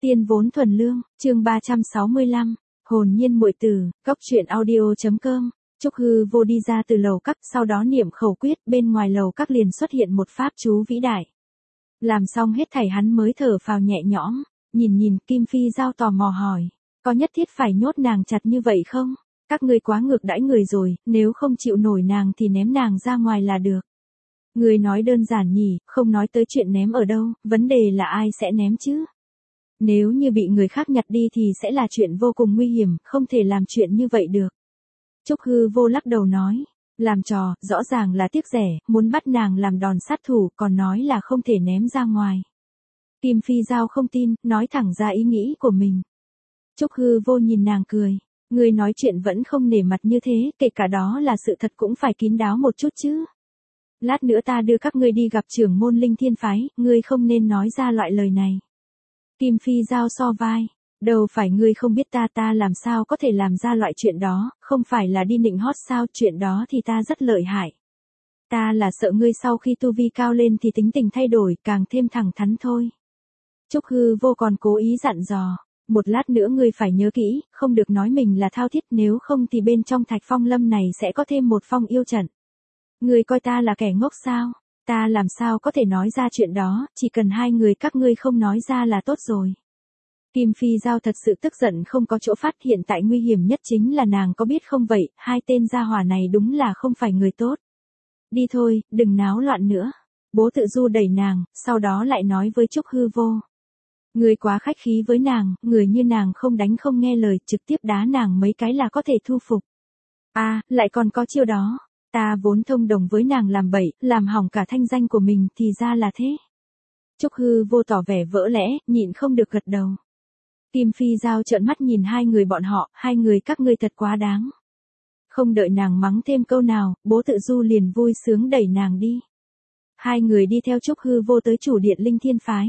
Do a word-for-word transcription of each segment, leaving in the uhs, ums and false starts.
Tiên vốn thuần lương, chương ba trăm sáu mươi lăm, hồn nhiên muội tử, cốc truyện audio.com. Trúc Hư Vô đi ra từ lầu các, sau đó niệm khẩu quyết, bên ngoài lầu các liền xuất hiện một pháp chú vĩ đại. Làm xong hết thảy hắn mới thở phào nhẹ nhõm, nhìn nhìn Kim Phi Giao tò mò hỏi, có nhất thiết phải nhốt nàng chặt như vậy không? Các ngươi quá ngược đãi người rồi, nếu không chịu nổi nàng thì ném nàng ra ngoài là được. Người nói đơn giản nhỉ, không nói tới chuyện ném ở đâu, vấn đề là ai sẽ ném chứ? Nếu như bị người khác nhặt đi thì sẽ là chuyện vô cùng nguy hiểm, không thể làm chuyện như vậy được. Trúc Hư Vô lắc đầu nói, làm trò, rõ ràng là tiếc rẻ, muốn bắt nàng làm đòn sát thủ, còn nói là không thể ném ra ngoài. Kim Phi Giao không tin, nói thẳng ra ý nghĩ của mình. Trúc Hư Vô nhìn nàng cười, người nói chuyện vẫn không nể mặt như thế, kể cả đó là sự thật cũng phải kín đáo một chút chứ. Lát nữa ta đưa các ngươi đi gặp trưởng môn Linh Thiên Phái, ngươi không nên nói ra loại lời này. Kim Phi Giao so vai, đâu phải ngươi không biết ta ta làm sao có thể làm ra loại chuyện đó, không phải là đi nịnh hót sao, chuyện đó thì ta rất lợi hại. Ta là sợ ngươi sau khi tu vi cao lên thì tính tình thay đổi, càng thêm thẳng thắn thôi. Trúc Hư Vô còn cố ý dặn dò, một lát nữa ngươi phải nhớ kỹ, không được nói mình là Thao Thiết, nếu không thì bên trong Thạch Phong Lâm này sẽ có thêm một phong yêu trận. Ngươi coi ta là kẻ ngốc sao? Ta làm sao có thể nói ra chuyện đó, chỉ cần hai người các ngươi không nói ra là tốt rồi. Kim Phi Giao thật sự tức giận không có chỗ phát, hiện tại nguy hiểm nhất chính là nàng có biết không vậy, hai tên gia hỏa này đúng là không phải người tốt. Đi thôi, đừng náo loạn nữa. Bố Tự Du đẩy nàng, sau đó lại nói với Trúc Hư Vô. Người quá khách khí với nàng, người như nàng không đánh không nghe lời, trực tiếp đá nàng mấy cái là có thể thu phục. À, lại còn có chiêu đó. Ta vốn thông đồng với nàng làm bậy, làm hỏng cả thanh danh của mình, thì ra là thế. Trúc Hư Vô tỏ vẻ vỡ lẽ, nhịn không được gật đầu. Kim Phi Giao trợn mắt nhìn hai người bọn họ, hai người các ngươi thật quá đáng. Không đợi nàng mắng thêm câu nào, Bố Tự Du liền vui sướng đẩy nàng đi. Hai người đi theo Trúc Hư Vô tới chủ điện Linh Thiên Phái.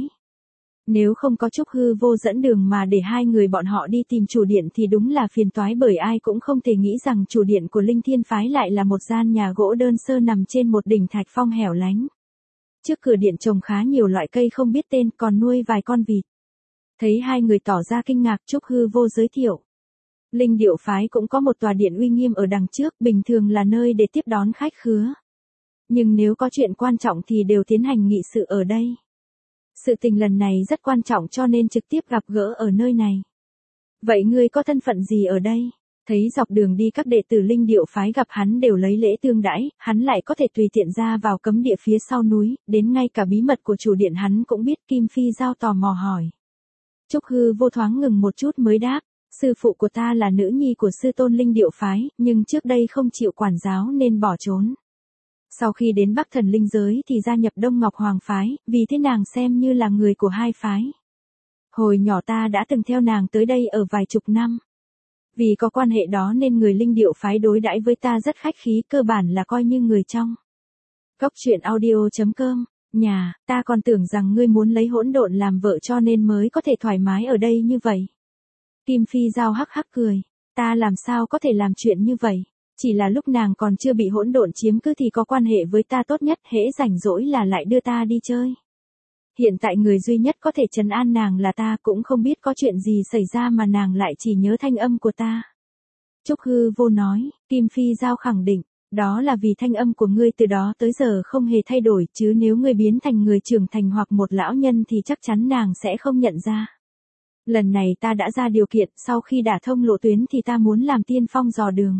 Nếu không có Trúc Hư Vô dẫn đường mà để hai người bọn họ đi tìm chủ điện thì đúng là phiền toái, bởi ai cũng không thể nghĩ rằng chủ điện của Linh Thiên Phái lại là một gian nhà gỗ đơn sơ nằm trên một đỉnh thạch phong hẻo lánh. Trước cửa điện trồng khá nhiều loại cây không biết tên, còn nuôi vài con vịt. Thấy hai người tỏ ra kinh ngạc, Trúc Hư Vô giới thiệu. Linh Điệu Phái cũng có một tòa điện uy nghiêm ở đằng trước, bình thường là nơi để tiếp đón khách khứa. Nhưng nếu có chuyện quan trọng thì đều tiến hành nghị sự ở đây. Sự tình lần này rất quan trọng cho nên trực tiếp gặp gỡ ở nơi này. Vậy ngươi có thân phận gì ở đây? Thấy dọc đường đi các đệ tử Linh Điệu Phái gặp hắn đều lấy lễ tương đãi, hắn lại có thể tùy tiện ra vào cấm địa phía sau núi, đến ngay cả bí mật của chủ điện hắn cũng biết. Kim Phi Giao tò mò hỏi. Trúc Hư Vô thoáng ngừng một chút mới đáp, sư phụ của ta là nữ nhi của sư tôn Linh Điệu Phái, nhưng trước đây không chịu quản giáo nên bỏ trốn. Sau khi đến Bắc Thần Linh Giới thì gia nhập Đông Ngọc Hoàng Phái, vì thế nàng xem như là người của hai phái. Hồi nhỏ ta đã từng theo nàng tới đây ở vài chục năm. Vì có quan hệ đó nên người Linh Điệu Phái đối đãi với ta rất khách khí, cơ bản là coi như người trong. Cốc truyện audio.com. Nhà, ta còn tưởng rằng ngươi muốn lấy hỗn độn làm vợ cho nên mới có thể thoải mái ở đây như vậy. Kim Phi Giao hắc hắc cười, ta làm sao có thể làm chuyện như vậy, chỉ là lúc nàng còn chưa bị hỗn độn chiếm cứ thì có quan hệ với ta tốt nhất, hễ rảnh rỗi là lại đưa ta đi chơi. Hiện tại người duy nhất có thể trấn an nàng là ta, cũng không biết có chuyện gì xảy ra mà nàng lại chỉ nhớ thanh âm của ta. Trúc Hư Vô nói, Kim Phi Giao khẳng định. Đó là vì thanh âm của ngươi từ đó tới giờ không hề thay đổi, chứ nếu ngươi biến thành người trưởng thành hoặc một lão nhân thì chắc chắn nàng sẽ không nhận ra. Lần này ta đã ra điều kiện, sau khi đả thông lộ tuyến thì ta muốn làm tiên phong dò đường.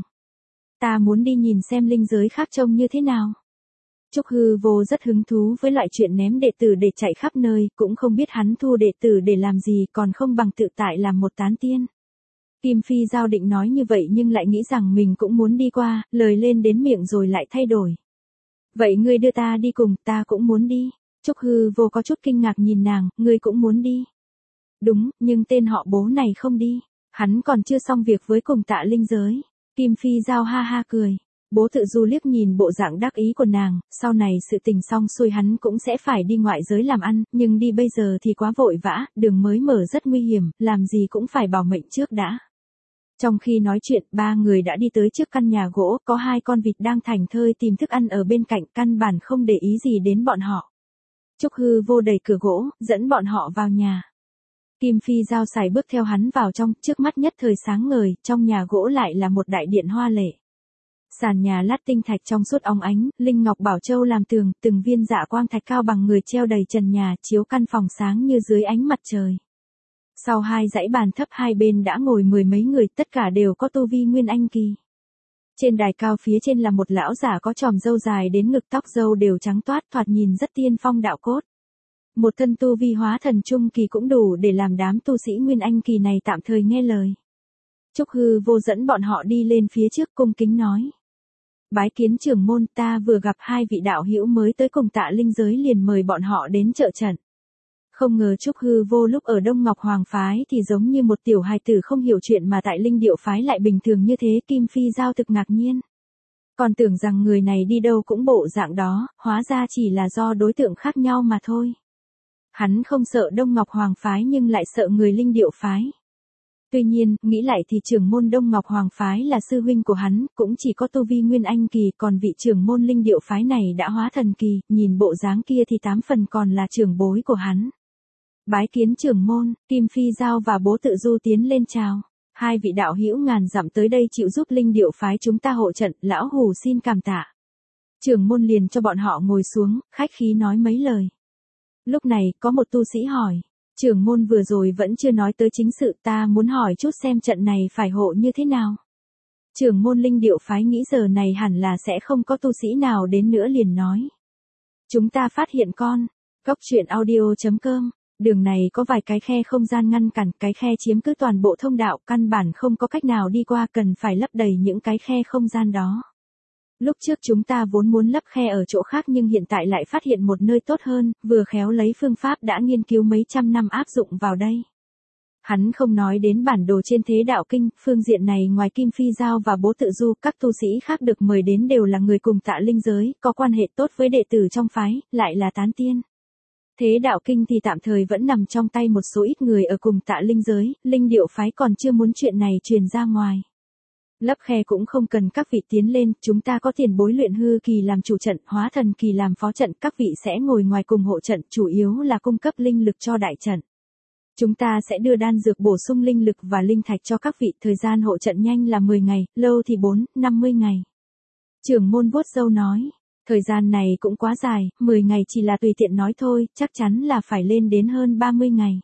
Ta muốn đi nhìn xem linh giới khác trông như thế nào. Trúc Hư Vô rất hứng thú với loại chuyện ném đệ tử để chạy khắp nơi, cũng không biết hắn thu đệ tử để làm gì, còn không bằng tự tại làm một tán tiên. Kim Phi Giao định nói như vậy nhưng lại nghĩ rằng mình cũng muốn đi qua, lời lên đến miệng rồi lại thay đổi. Vậy ngươi đưa ta đi cùng, ta cũng muốn đi. Trúc Hư Vô có chút kinh ngạc nhìn nàng, ngươi cũng muốn đi. Đúng, nhưng tên họ Bố này không đi. Hắn còn chưa xong việc với cùng Tạ Linh Giới. Kim Phi Giao ha ha cười. Bố Tự Du liếc nhìn bộ dạng đắc ý của nàng, sau này sự tình xong xuôi hắn cũng sẽ phải đi ngoại giới làm ăn, nhưng đi bây giờ thì quá vội vã, đường mới mở rất nguy hiểm, làm gì cũng phải bảo mệnh trước đã. Trong khi nói chuyện, ba người đã đi tới trước căn nhà gỗ, có hai con vịt đang thảnh thơi tìm thức ăn ở bên cạnh, căn bản không để ý gì đến bọn họ. Trúc Hư Vô đẩy cửa gỗ, dẫn bọn họ vào nhà. Kim Phi Giao sải bước theo hắn vào trong, trước mắt nhất thời sáng ngời, trong nhà gỗ lại là một đại điện hoa lệ. Sàn nhà lát tinh thạch trong suốt óng ánh, linh ngọc bảo châu làm tường, từng viên dạ quang thạch cao bằng người treo đầy trần nhà, chiếu căn phòng sáng như dưới ánh mặt trời. Sau hai dãy bàn thấp hai bên đã ngồi mười mấy người, tất cả đều có tu vi nguyên anh kỳ. Trên đài cao phía trên là một lão giả có chòm râu dài đến ngực, tóc râu đều trắng toát, thoạt nhìn rất tiên phong đạo cốt. Một thân tu vi hóa thần trung kỳ cũng đủ để làm đám tu sĩ nguyên anh kỳ này tạm thời nghe lời. Trúc Hư Vô dẫn bọn họ đi lên phía trước cung kính nói. Bái kiến trưởng môn, ta vừa gặp hai vị đạo hữu mới tới cùng Tạ Linh giới liền mời bọn họ đến trợ trận. Không ngờ Trúc Hư Vô lúc ở Đông Ngọc Hoàng phái thì giống như một tiểu hài tử không hiểu chuyện mà tại Linh Điệu phái lại bình thường như thế. Kim Phi Giao thực ngạc nhiên. Còn tưởng rằng người này đi đâu cũng bộ dạng đó, hóa ra chỉ là do đối tượng khác nhau mà thôi. Hắn không sợ Đông Ngọc Hoàng phái nhưng lại sợ người Linh Điệu phái. Tuy nhiên, nghĩ lại thì trưởng môn Đông Ngọc Hoàng phái là sư huynh của hắn, cũng chỉ có tu vi nguyên anh kỳ, còn vị trưởng môn Linh Điệu phái này đã hóa thần kỳ, nhìn bộ dáng kia thì tám phần còn là trưởng bối của hắn. Bái kiến trưởng môn, Kim Phi Giao và Bố Tự Du tiến lên chào. Hai vị đạo hữu ngàn dặm tới đây chịu giúp Linh Điệu phái chúng ta hộ trận, lão hủ xin cảm tạ. Trưởng môn liền cho bọn họ ngồi xuống, khách khí nói mấy lời. Lúc này, có một tu sĩ hỏi. Trưởng môn vừa rồi vẫn chưa nói tới chính sự, ta muốn hỏi chút xem trận này phải hộ như thế nào. Trưởng môn Linh Điệu phái nghĩ giờ này hẳn là sẽ không có tu sĩ nào đến nữa liền nói. Chúng ta phát hiện con. Cốc truyện audio chấm com. Đường này có vài cái khe không gian ngăn cản, cái khe chiếm cứ toàn bộ thông đạo, căn bản không có cách nào đi qua, cần phải lấp đầy những cái khe không gian đó. Lúc trước chúng ta vốn muốn lấp khe ở chỗ khác nhưng hiện tại lại phát hiện một nơi tốt hơn, vừa khéo lấy phương pháp đã nghiên cứu mấy trăm năm áp dụng vào đây. Hắn không nói đến bản đồ trên thế đạo kinh, phương diện này ngoài Kim Phi Giao và Bố Tự Du, các tu sĩ khác được mời đến đều là người cùng Tạ Linh giới, có quan hệ tốt với đệ tử trong phái, lại là tán tiên. Thế đạo kinh thì tạm thời vẫn nằm trong tay một số ít người ở cùng Tạ Linh giới, Linh Điệu phái còn chưa muốn chuyện này truyền ra ngoài. Lấp khe cũng không cần các vị tiến lên, chúng ta có tiền bối luyện hư kỳ làm chủ trận, hóa thần kỳ làm phó trận, các vị sẽ ngồi ngoài cùng hộ trận, chủ yếu là cung cấp linh lực cho đại trận. Chúng ta sẽ đưa đan dược bổ sung linh lực và linh thạch cho các vị, thời gian hộ trận nhanh là mười ngày, lâu thì bốn, năm mươi ngày. Trưởng môn vuốt râu nói, thời gian này cũng quá dài, mười ngày chỉ là tùy tiện nói thôi, chắc chắn là phải lên đến hơn ba mươi ngày.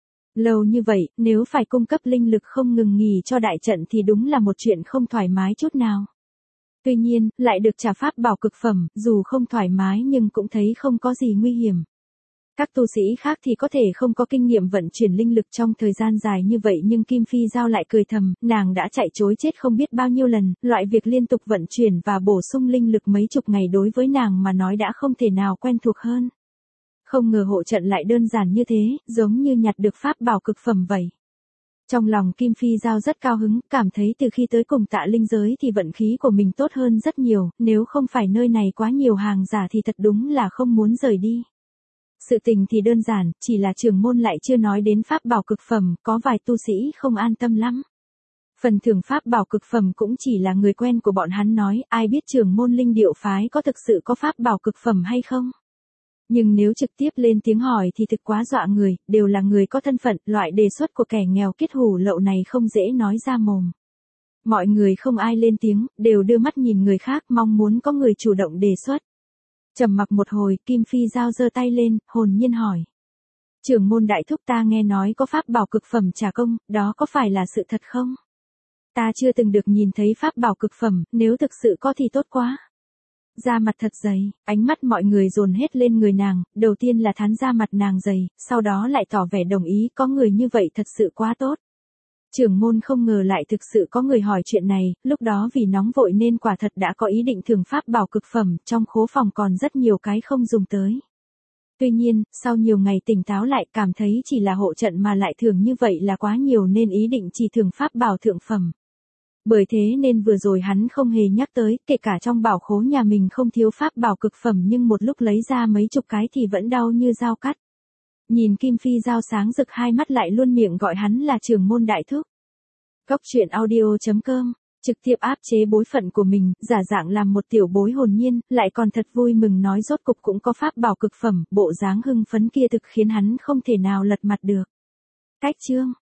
Lâu như vậy, nếu phải cung cấp linh lực không ngừng nghỉ cho đại trận thì đúng là một chuyện không thoải mái chút nào. Tuy nhiên, lại được trả pháp bảo cực phẩm, dù không thoải mái nhưng cũng thấy không có gì nguy hiểm. Các tu sĩ khác thì có thể không có kinh nghiệm vận chuyển linh lực trong thời gian dài như vậy nhưng Kim Phi Giao lại cười thầm, nàng đã chạy chối chết không biết bao nhiêu lần, loại việc liên tục vận chuyển và bổ sung linh lực mấy chục ngày đối với nàng mà nói đã không thể nào quen thuộc hơn. Không ngờ hộ trận lại đơn giản như thế, giống như nhặt được pháp bảo cực phẩm vậy. Trong lòng Kim Phi Giao rất cao hứng, cảm thấy từ khi tới cùng Tạ Linh giới thì vận khí của mình tốt hơn rất nhiều, nếu không phải nơi này quá nhiều hàng giả thì thật đúng là không muốn rời đi. Sự tình thì đơn giản, chỉ là trưởng môn lại chưa nói đến pháp bảo cực phẩm, có vài tu sĩ không an tâm lắm. Phần thưởng pháp bảo cực phẩm cũng chỉ là người quen của bọn hắn nói, ai biết trưởng môn Linh Điệu phái có thực sự có pháp bảo cực phẩm hay không. Nhưng nếu trực tiếp lên tiếng hỏi thì thực quá dọa người, đều là người có thân phận, loại đề xuất của kẻ nghèo kiết hủ lậu này không dễ nói ra mồm. Mọi người không ai lên tiếng, đều đưa mắt nhìn người khác mong muốn có người chủ động đề xuất. Trầm mặc một hồi, Kim Phi Giao giơ tay lên, hồn nhiên hỏi. Trưởng môn đại thúc, ta nghe nói có pháp bảo cực phẩm trả công, đó có phải là sự thật không? Ta chưa từng được nhìn thấy pháp bảo cực phẩm, nếu thực sự có thì tốt quá. Da mặt thật dày, ánh mắt mọi người dồn hết lên người nàng, đầu tiên là thán da mặt nàng dày, sau đó lại tỏ vẻ đồng ý, có người như vậy thật sự quá tốt. Trưởng môn không ngờ lại thực sự có người hỏi chuyện này, lúc đó vì nóng vội nên quả thật đã có ý định thưởng pháp bảo cực phẩm, trong khố phòng còn rất nhiều cái không dùng tới. Tuy nhiên, sau nhiều ngày tỉnh táo lại cảm thấy chỉ là hộ trận mà lại thưởng như vậy là quá nhiều nên ý định chỉ thưởng pháp bảo thượng phẩm. Bởi thế nên vừa rồi hắn không hề nhắc tới, kể cả trong bảo khố nhà mình không thiếu pháp bảo cực phẩm nhưng một lúc lấy ra mấy chục cái thì vẫn đau như dao cắt. Nhìn Kim Phi Giao sáng rực hai mắt lại luôn miệng gọi hắn là trưởng môn đại thúc. Cốc truyện audio chấm com, trực tiếp áp chế bối phận của mình, giả dạng làm một tiểu bối hồn nhiên, lại còn thật vui mừng nói rốt cục cũng có pháp bảo cực phẩm, bộ dáng hưng phấn kia thực khiến hắn không thể nào lật mặt được. Cách chương